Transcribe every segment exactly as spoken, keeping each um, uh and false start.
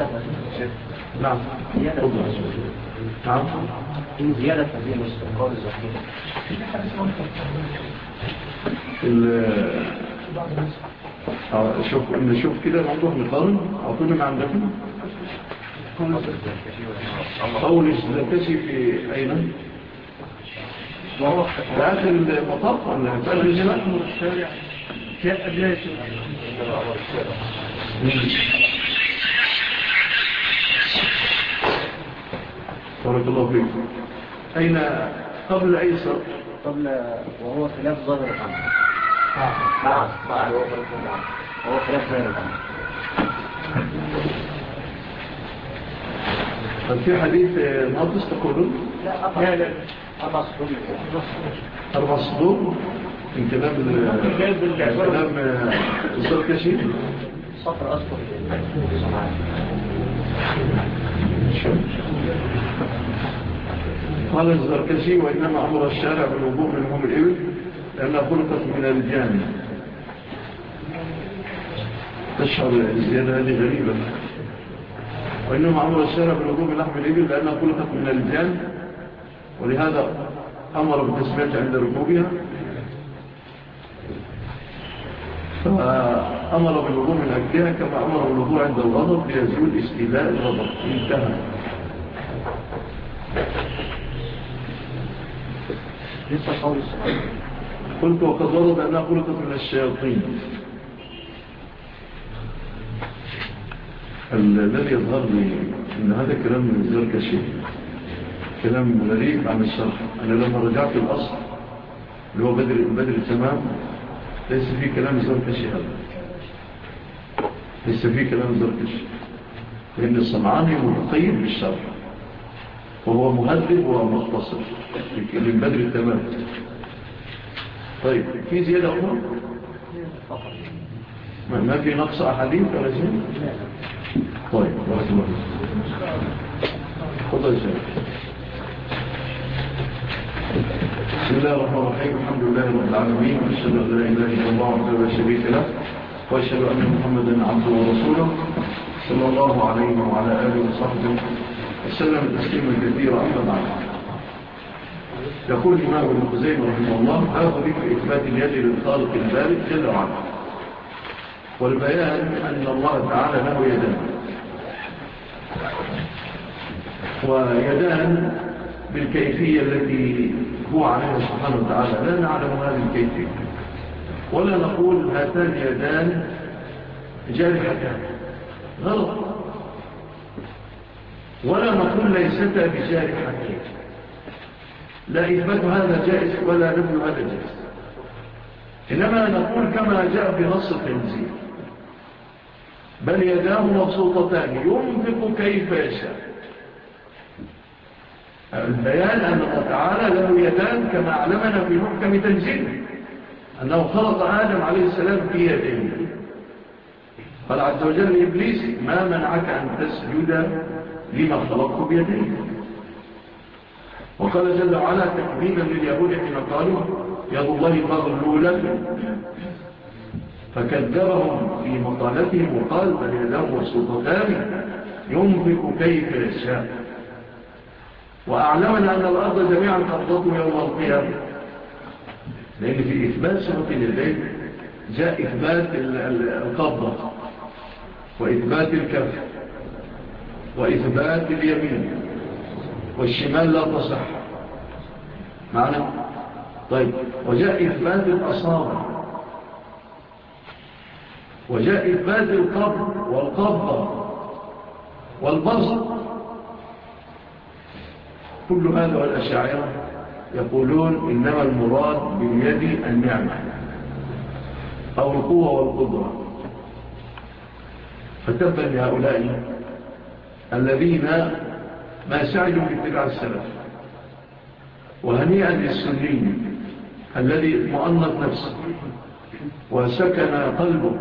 زيادة نعم زيادة نعم في زيادة هذه الاستقرار الزكية شوف نشوف كده الموضوع نقارن أعطونا ما عندكم قول الزركشي في أين؟ في آخر المطاف ولا في آخر الجنة؟ الشارع في أبيات بارك الله فيك. أين قبل أي صف؟ قبل وهو خلاف ظاهر الأمر. نعم نعم وهو خلاف ظاهر الأمر. هل في حديث ناقص تقولون؟ لا لا أربع صدور أربع صدور من كلام من كلام الزركشي صفر أصفر قال الزركشي وإنما أمر الشارع بالوضوء من هم الإبل لأنها خلقت من الجان. تشعر الزيادة هذه غريبة. وإنما أمر الشارع بالوضوء من لحم الإبل لأنها خلقت من الجان ولهذا أمر بالتسمية عند ركوبها فأمر بالوضوء من أجلها كما أمر بالوضوء عند الغضب ليزول استيلاء الغضب. انتهى. قلت وقد ورد أنها خلقت من الشياطين. الذي يظهر لي أن هذا كلام من الزركشي كلام غريب عن الشرح. أنا لما رجعت الأصل اللي هو بدر, بدر التمام ليس فيه كلام الزركشي هذا، ليس فيه كلام الزركشي لأن الصنعاني متقيد بالشرح وهو مهذب ومختصر من بدر التمام. طيب في زيادة أخرى ما في نقص أحاديث ولا شيء؟ طيب بارك الله تفضل يا شيخ. بسم الله الرحمن الرحيم. الحمد لله رب العالمين وأشهد أن لا إله إلا الله وحده لا شريك له وأشهد أن محمدا عبده ورسوله صلى الله عليه وعلى آله وصحبه وسلم تسليما كثيرا. أما بعد يقول الإمام ابن خزيمة رحمه الله باب ذكر إثبات اليد للخالق البارئ جل وعلا والبيان أن الله تعالى له يدان ويدان بالكيفية التي هو عليها سبحانه وتعالى لا نعلم هذه الكيفية ولا نقول هاتان يدان جارحتان غلط ولا نقول ليستا بجارحتين لا إثبات هذا جائز ولا نفي هذا جائز إنما نقول كما جاء في نص التنزيل بل يداه مبسوطتان ينفق كيف يشاء. البيان أن الله تعالى له يدان كما علمنا في محكم تنزيله أنه خلق آدم عليه السلام في يديه. قال عز وجل لإبليس ما منعك أن تسجد لما خلقت بيديه. وقال جل وعلا تكذيبا لليهود حين قالوا يد الله مغلولة فكذبهم في مقالتهم وقال بل يداه مبسوطتان ينفق كيف يشاء. وأعلمنا أن الأرض جميعا قبضته يوم القيامة لأن في إثبات صفة اليدين جاء إثبات القبضة وإثبات الكف وإثبات اليمين والشمال لا تصح معنا. طيب وجاء إثبات الأصابع وجاء إثبات القبض والقبضة والبسط. كل هذا والأشاعرة يقولون إنما المراد باليد النعمة أو القوة والقدرة. فتبا لهؤلاء الذين ما سعدوا باتباع السلف وهنيئا للسني الذي مؤنط نفسه وسكن قلبه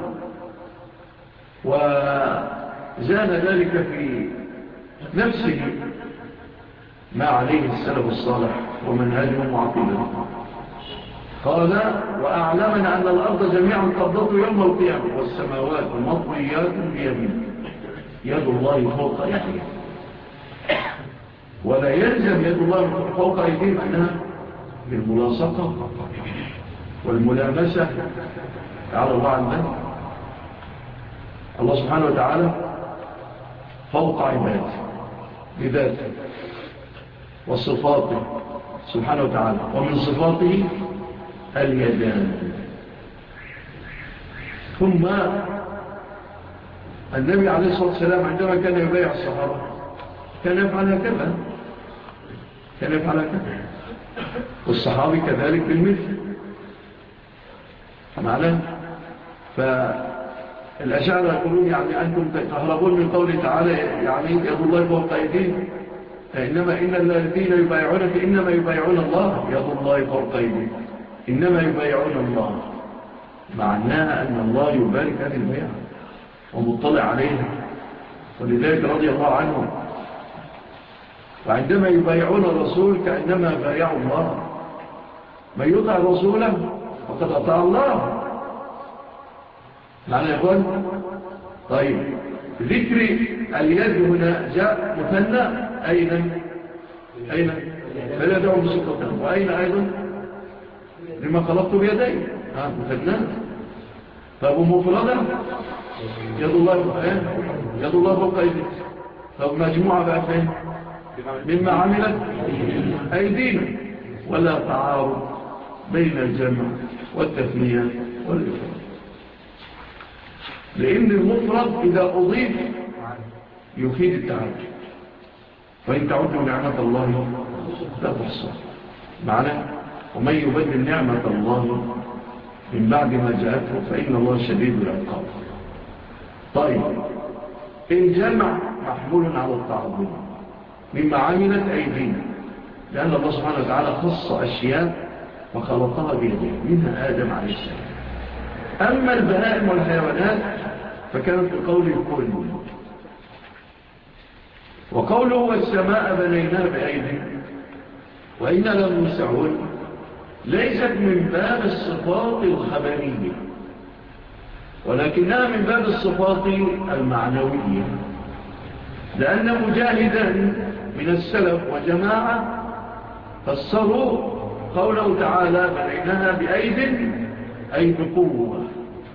وزان ذلك في نفسه ما عليه السلف الصالح ومنهجهم وعقيدته. قال وأعلمنا أن الأرض جميعا قبضته يوم القيامة والسماوات مطويات بيمين يد الله فوق أيديهم، ولا يلزم يد الله فوق أيديهم أنها بالملاصقة والملامسة على الله عن ذلك. الله سبحانه وتعالى فوق عباده بذاته وصفاته سبحانه وتعالى، ومن صفاته اليدان. ثم النبي عليه الصلاة والسلام عندما كان يبايع الصحابة كان يفعل هكذا، كان يفعل هكذا، والصحابي كذلك بالمثل معناه. فالأشاعرة يقولون يعني أنتم تهربون من قوله تعالى يعني يد الله فوق أيديهم، إنما إن الذين يبايعونك إنما يبايعون الله، يد الله فوق أيديهم إنما يبايعون الله، معناها أن الله يبارك هذه البيعة ومطلع عليها، ولذلك رضي الله عنه. وعندما يبايعون الرسول كأنما بايعوا الله، من يطع رسوله فقد أطاع الله، معنى يقول. طيب ذكر اليد هنا جاء مثنى، أين أين فليدعوا بسطة، وأين أيضا لما خلقت بيدي ها مثنى. طيب مفردة يد الله يد الله فوق أيدي. طيب مجموعة بقى فين مما عملت أيدينا، ولا تعارض بين الجمع والتثنية والإفراد، لأن المفرد إذا أضيف يفيد التعارض، فإن تعودوا نعمة الله لا تحصى معنى. ومن يبدل نعمة الله من بعد ما جاءته فإن الله شديد العقاب. طيب الجمع محمول على التعظيم مما عملت أيدينا، لأن الله سبحانه وتعالى خص أشياء وخلقها بيديه، منها آدم عليه السلام. أما البهائم والحيوانات فكانت بقول الكل. وقوله والسماء بنيناها بأيدي وإنا لموسعون ليست من باب الصفات الخبرية، ولكنها من باب الصفات المعنوية، لأن مجاهدا من السلف وجماعة فسروا قوله تعالى بنيناها بأيد أي بقوة.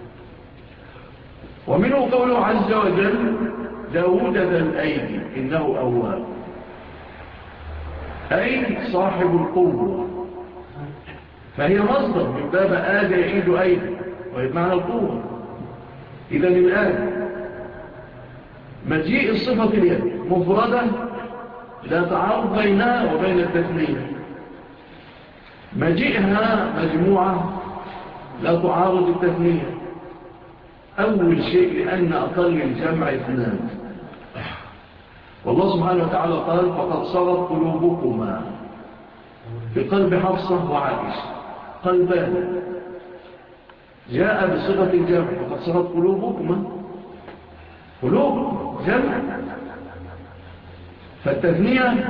ومنه قوله عز وجل داود ذا الأيدي إنه أواب، أي صاحب القوة، فهي مصدر من باب آد يعيد أيدي وهي معنى القوة. إذن الآن مجيء الصفة اليد مفردة لا تعارض بينها وبين التثنية، مجيئها مجموعة لا تعارض التثنية. أول شيء لأن أقل الجمع اثنان، والله سبحانه وتعالى قال فقد صغت قلوبكما، في قلب حفصة وعائشة قلبان، جاء بصيغة الجمع فقد صغت قلوبكما، قلوب جمع، فالتثنية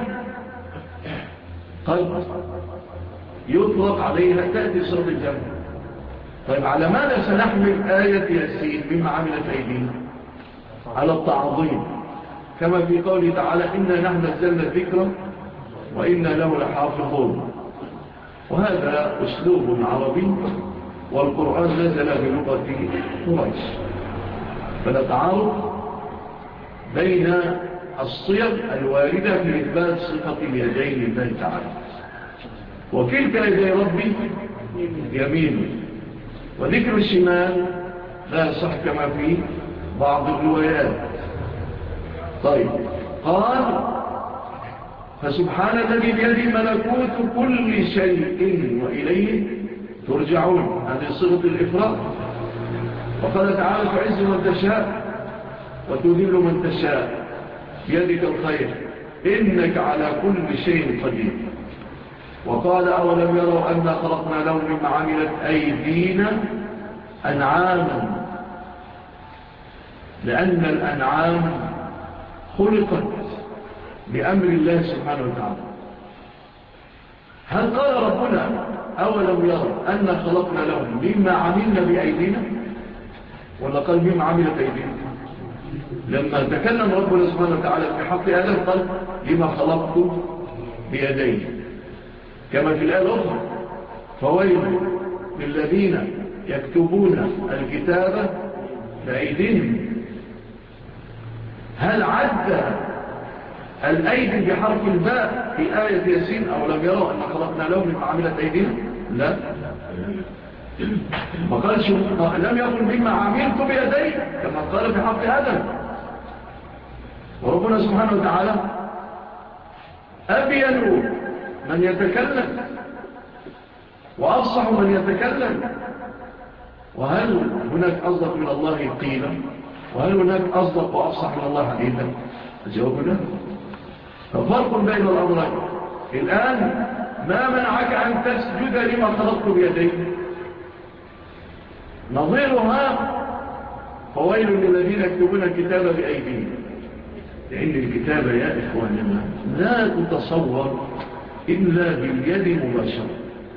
قد يطلق عليها تأتي صيغة الجمع. طيب على ماذا سنحمل آية ياسين مما عملت أيدينا؟ على التعظيم، كما في قوله تعالى إنا نحن نزلنا الذكر وإنا له لحافظون. وهذا أسلوب عربي، والقرآن نزل بلغة قريش، فلا تعارض بين الصيغ الواردة في إثبات صفة اليدين لله تعالى. وكلتا يدي ربي يمين، وذكر الشمال لا يصح كما في بعض الروايات. طيب قال فسبحان الذي بيده ملكوت كل شيء وإليه ترجعون، هذه صيغة الإفراد. وقال تعالى تعز من تشاء وتذل من تشاء بيدك الخير إنك على كل شيء قدير. وقال أولم يروا أن خلقنا لهم مما عملت أيدينا أنعاما، لأن الأنعام خلقت بأمر الله سبحانه وتعالى. هل قال ربنا أولم يروا أن خلقنا لهم مما عملنا بأيدينا، ولا قال مما عملت أيدينا؟ لما تكلم ربنا سبحانه وتعالى في حق آدم قال لما خلقت بيديه، كما في الآية الأخرى فويل للذين يكتبون الكتاب بأيديهم. هل عد الأيدي بحرف الباء في آية ياسين أو لم يروا أن خلقنا لهم مما عملت أيدينا؟ لا، ما قالش لم يكن مما عملت بيدي كما قال في حق آدم. وربنا سبحانه وتعالى أبين من يتكلم وأفصح من يتكلم. وهل هناك أصدق من الله قيلا؟ وهل هناك أصدق وأفصح من الله حديثا؟ الجواب لا. ففرق بين الأمرين. الآن ما منعك أن تسجد لما خلقت بيديك؟ نظيرها فويل للذين يكتبون الكتاب بأيديهم، لأن الكتاب يا إخواننا لا تتصور إلا باليد مباشرة.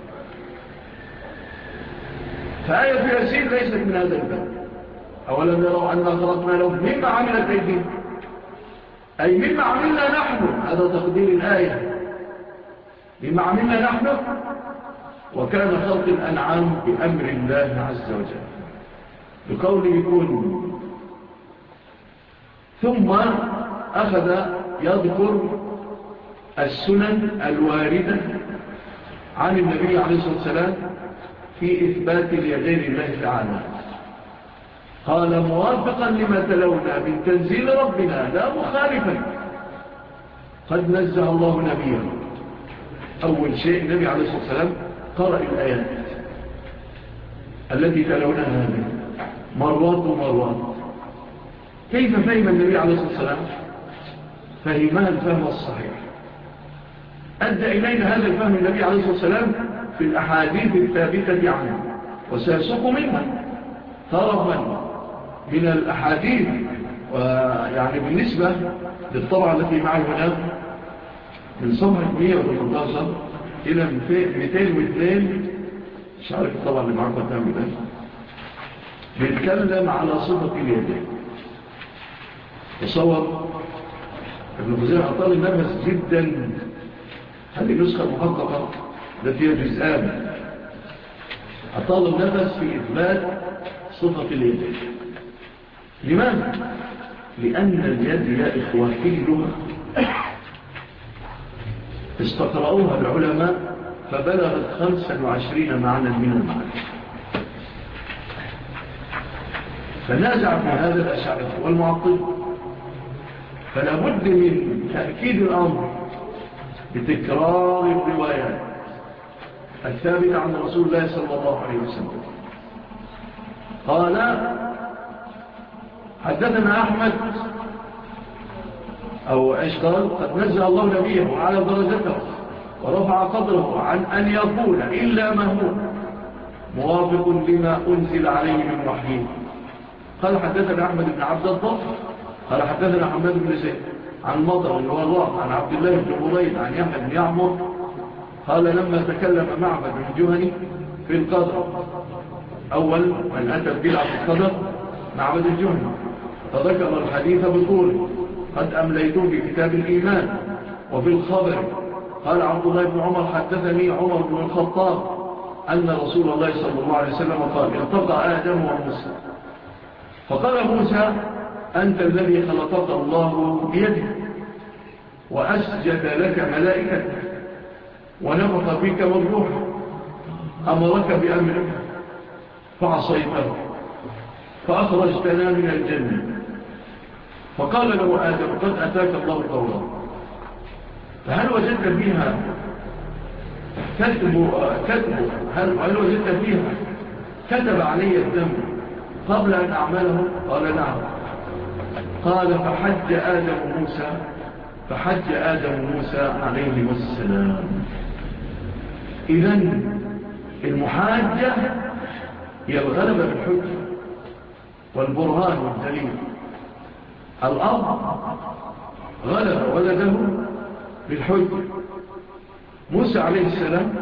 فآية في ياسين ليست من هذا الباب. أولم يروا أن خلقنا لهم مما عملت أيديهم، أي مما عملنا نحن، هذا تقدير الآية، مما عملنا نحن. وكان خلق الأنعام بأمر الله عز وجل بقوله كن. ثم أخذ يذكر السنن الواردة عن النبي عليه الصلاة والسلام في إثبات اليدين الله تعالى. قال موافقا لما تلونا من تنزيل ربنا لا مخالفا، قد نزه الله نبيه. أول شيء النبي عليه الصلاة والسلام قرأ الآيات التي تلونها هذه مرات ومرات. كيف فهم النبي عليه الصلاة والسلام؟ فهمها الفهم الصحيح. أدى إلينا هذا الفهم النبي عليه الصلاة والسلام في الأحاديث الثابتة عنه، وسيسوق منها طرفا من الأحاديث. ويعني بالنسبة للطبعة التي معي هنا من صفحة مئة وثمانية عشر إلى مئتين واثنين، مش عارف الطبعة اللي معكم تعمل ده، بيتكلم على صفة اليدين. تصور ابن خزيمة أطال النفس جدا. هذه النسخة المحققة التي هي جزءان أطال النفس في إثبات صفة اليدين. لماذا؟ لأن اليد يا إخوة في اللغة استقرأوها العلماء فبلغت خمسا وعشرين معنى من المعنى. فنازع في هذا الأشاعرة والمعطل. فلا بد من تأكيد الأمر بتكرار الروايات الثابتة عن رسول الله صلى الله عليه وسلم. قال حدثنا أحمد أو إيش قال قد نزل الله نبيه وعلى درجته ورفع قدره عن أن يقول إلا ما هو موافق لما أنزل عليه من وحيه. قال حدثنا أحمد بن عبد الضفر قال حدثنا حماد بن زيد عن مطر الوراق عن عبد الله بن مريد عن يحيى بن يعمر قال لما تكلم معبد الجهني في القدر، أول من أتى بدعة القدر معبد الجهني، فذكر الحديث بطوله قد أمليته بكتاب الإيمان. وفي الخبر قال عبد الله بن عمر حدثني عمر بن الخطاب أن رسول الله صلى الله عليه وسلم قال التقى آدم وموسى فقال موسى أنت الذي خلقك الله بيده وأسجد لك ملائكته ونفخ فيك والروح أمرك بأمرك فعصيته فأخرجتنا من الجنة. فقال له آدم قد أتاك الله التوراة فهل وجدت فيها كتب كتب هل, هل وجدت فيها كتب علي الدم قبل أن أعمله؟ قال نعم. قال فحج آدم موسى فحج آدم موسى عليه السلام. إذن المحاجة هي الغلبة بالحجة والبرهان والدليل. الأرض غلب ولده بالحجة. موسى عليه السلام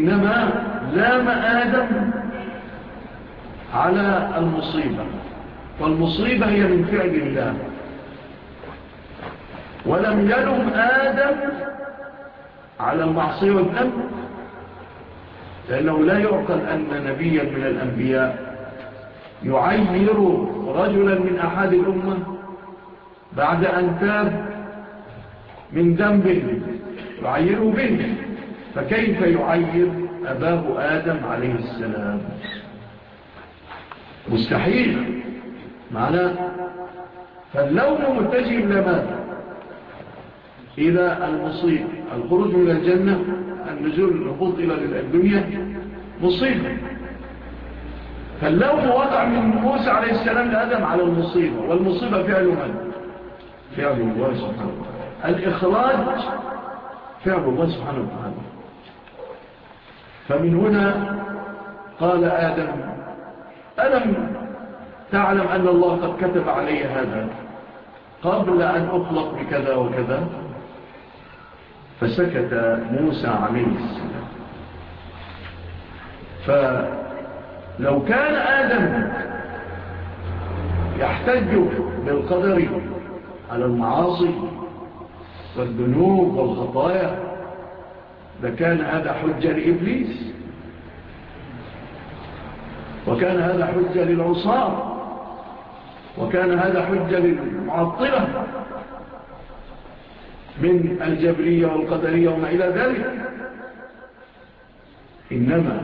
إنما لام آدم على المصيبة فالمصيبة هي من فعل الله، ولم يلم آدم على المعصية والذنب، لأنه لا يعقل أن نبيا من الأنبياء يعير رجلا من أحد الأمة بعد أن تاب من ذنب يعيره به، فكيف يعير أباه آدم عليه السلام؟ مستحيل معناه. فاللوم متجه إلى ماذا؟ إلى المصيبة، الخروج من الجنة، النزول الهبوط إلى الدنيا مصيبة. فاللوم وقع من موسى عليه السلام لآدم على المصيبة، والمصيبة فعل من؟ فعل الله سبحانه وتعالى. الإخراج فعل الله سبحانه وتعالى. فمن هنا قال آدم: ألم تعلم أن الله قد كتب علي هذا قبل أن أخلق بكذا وكذا؟ فسكت موسى عليه السلام. فلو كان آدم يحتج بالقدر على المعاصي والذنوب والخطايا لكان هذا حجة لإبليس، وكان هذا حجة للعصاة، وكان هذا حجة للمعطلة من الجبرية والقدرية وما إلى ذلك. إنما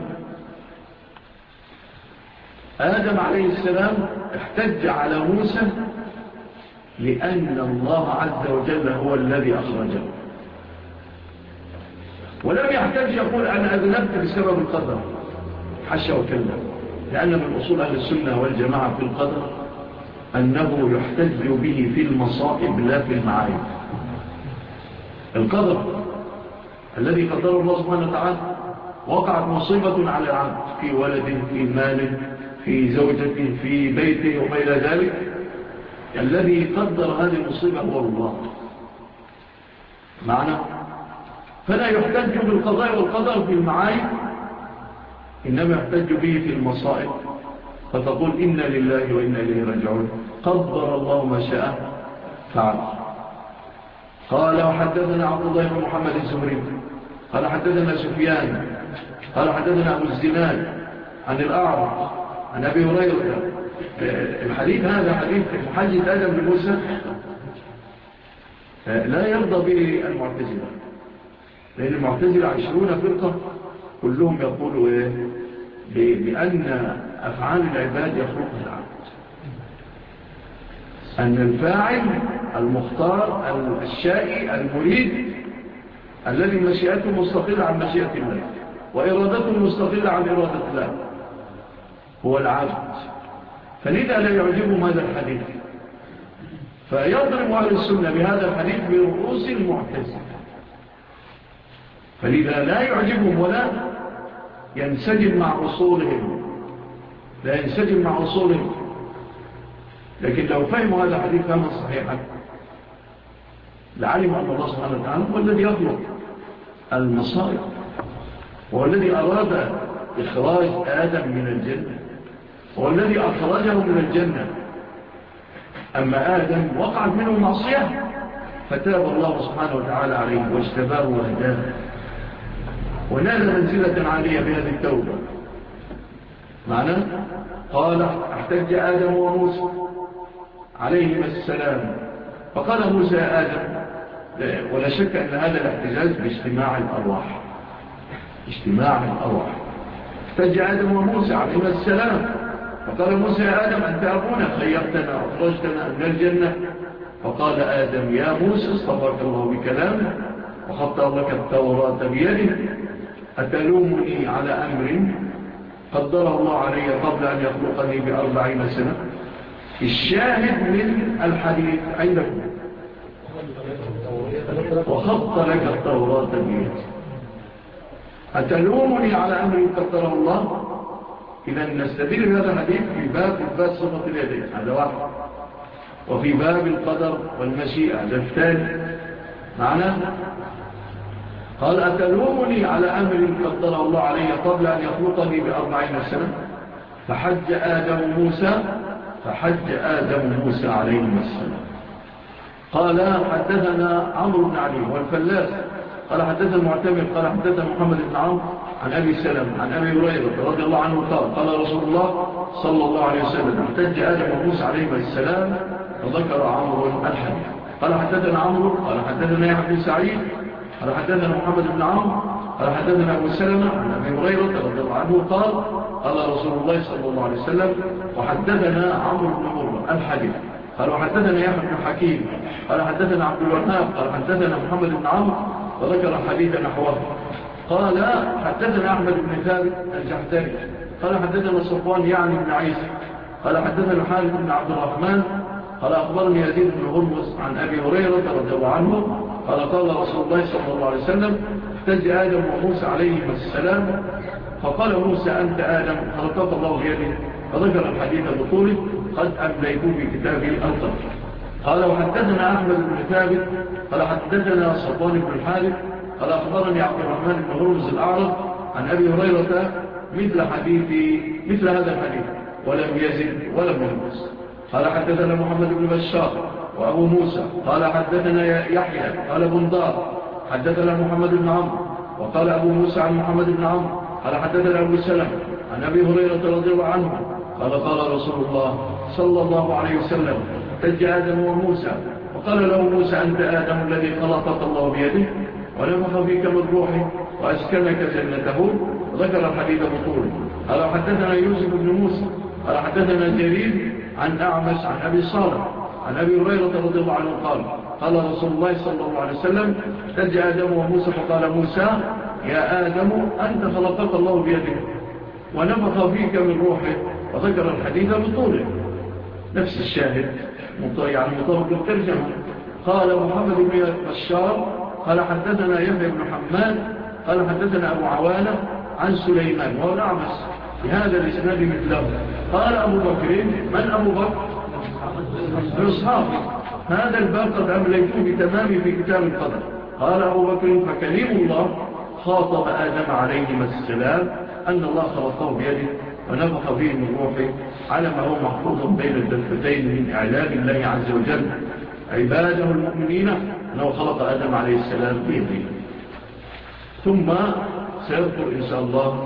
آدم عليه السلام احتج على موسى لأن الله عز وجل هو الذي أخرجه، ولم يحتج يقول أنا أذنبت بسبب القدر، حشا وكلا، لأن من أصول أهل السنة والجماعة في القدر أنه يحتج به في المصائب لا في المعايب. القدر الذي قدره الله سبحانه وتعالى، وقعت مصيبة على العبد في ولد، في مال، في زوجته، في بيته وما إلى ذلك، الذي قدر هذه المصيبة هو الله معنى. فلا يحتج بالقضاء والقدر في المعايب، إنما يحتج به في المصائب، فتقول إنا لله وإنا إليه راجعون، قدر الله ما شاء فعل. قال: وحدثنا عبد الله بن محمد الزهري قال حدثنا سفيان قال حدثنا أبو الزناد عن الأعرج عن أبي هريرة. الحديث هذا حديث محجة آدم لموسى لا يرضى به المعتزلة، لأن المعتزلة عشرون فرقة كلهم يقولوا إيه؟ بأن أفعال العباد يخلقها العبد، أن الفاعل المختار الشائي المريد الذي مشيئته مستقلة عن مشيئة الله وإرادته مستقلة عن إرادة الله هو العبد. فلذا لا يعجبهم هذا الحديث، فيضرب أهل السنة بهذا الحديث برؤوس المعتزلة، فلذا لا يعجبهم ولا ينسجم مع أصولهم، لا ينسجم مع أصولهم. لكن لو فهموا هذا الحديث فهما صحيحا لعلم أن الله سبحانه وتعالى هو الذي يخلق المصائب، هو الذي أراد إخراج آدم من الجنة، هو الذي أخرجه من الجنة. أما آدم وقعت منه معصية فتاب الله سبحانه وتعالى عليه واجتباه وهداه ونال منزلة عالية بهذه التوبة معنى. قال: احتج آدم وموسى عليهما السلام، فقال موسى: يا آدم، ولا شك أن هذا الاحتجاج باجتماع الأرواح، اجتماع الأرواح. احتج آدم وموسى عليهما السلام، فقال موسى: يا آدم، أنت أبونا، خيرتنا وأخرجتنا من الجنة. فقال آدم: يا موسى، اصطفاك الله بكلامه وخط لك التوراة بيده، أتلومني على أمر قدره الله علي قبل أن يخلقني بأربعين سنة؟ الشاهد من الحديث عندكم: وخط لك التوراة بيده، أتلومني على أمر قدره الله. إذا نستدل بهذا الحديث في باب إثبات صفة اليدين، هذا واحد، وفي باب القدر والمشيئة، هذا الثاني معناه. قال: أتلومني على أمر قدره الله علي قبل أن يخلقني بأربعين سنة؟ فحج آدم موسى فحج آدم موسى عليهم السلام. قال حدثنا عمرو بن علي والفلاس قال حدثنا المعتمر قال حدثنا محمد بن عمرو عن أبي سلم عن أبي هريرة رضي الله عنه قال قال رسول الله صلى الله عليه وسلم احتج آدم وموسى عليهم السلام وذكر عمرو الحديث. قال حدثنا عمرو قال حدثنا يحيى بن سعيد قال حدثنا محمد بن عمرو قال حدثنا أبو سلمة عن أبي هريرة رضي الله عنه قال قال رسول الله صلى الله عليه وسلم وحدثنا عمرو بن مرة الحديث. قال وحدثنا يحيى بن حكيم قال حدثنا عبد الوهاب قال حدثنا محمد بن عمرو وذكر الحديث نحوه. قال حدثنا أحمد بن ثابت الجحدري قال حدثنا صفوان يعني بن عيسى قال حدثنا الحارث بن عبد الرحمن قال أخبرني يزيد بن هرمز عن أبي هريرة رضي الله عنه قال قال رسول الله صلى الله عليه وسلم احتج آدم وموسى عليهما السلام فقال موسى أنت آدم خلقك الله بيده فذكر الحديث بطوله قد أمليته في كتابه القدر. قال وحدثنا أحمد بن ثابت قال حدثنا صفوان بن الحارث قال أخبرني عبد الرحمن بن هرمز الأعرج عن أبي هريرة مثل حديث مثل هذا الحديث ولم يزد ولم ينقص. قال حدثنا محمد بن بشار وأبو موسى قال حدثنا يحيى قال بندار حدثنا محمد بن عمرو وقال أبو موسى عن محمد بن عمرو قال حدثنا أبو سلم عن أبي هريرة رضي الله عنه قال قال رسول الله صلى الله عليه وسلم احتج آدم وموسى وقال له موسى أنت آدم الذي خلقك الله بيده ونفخ فيك من روحه وأسكنك جنته وذكر الحديث بطوله. قال حدثنا يوسف بن موسى قال حدثنا جرير عن أعمش عن أبي صالح عن أبي هريرة رضي الله عنه قال قال رسول الله صلى الله عليه وسلم احتج آدم وموسى فقال موسى يا آدم أنت خلقك الله بيده ونفخ فيك من روحه وذكر الحديث بطوله. نفس الشاهد يعني مطابق الترجمة. قال محمد بن بشار قال حدثنا يحيى بن حماد قال حدثنا أبو عوانة عن سليمان وهو الأعمش بهذا الإسناد مثله. قال أبو بكر من أبو بكر؟ أصحاب هذا الباب قد أمليته بتمام في كتاب القدر. قال أبو بكر فكليم الله خاطب آدم عليهما السلام أن الله خلقه بيده ونفخ فيه من روحه على ما هو محفوظ بين الدفتين من إعلام الله عز وجل عباده المؤمنين أنه خلق آدم عليه السلام بيده. ثم سيذكر إن شاء الله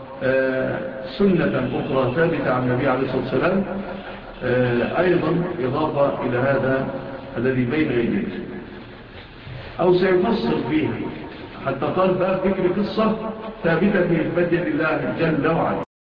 سنة أخرى ثابتة عن النبي عليه الصلاة والسلام أيضا إضافة إلى هذا الذي بين يديه أو سيفصل فيها حتى قال بقى فكر قصة ثابتة في البدء لله جل وعلا.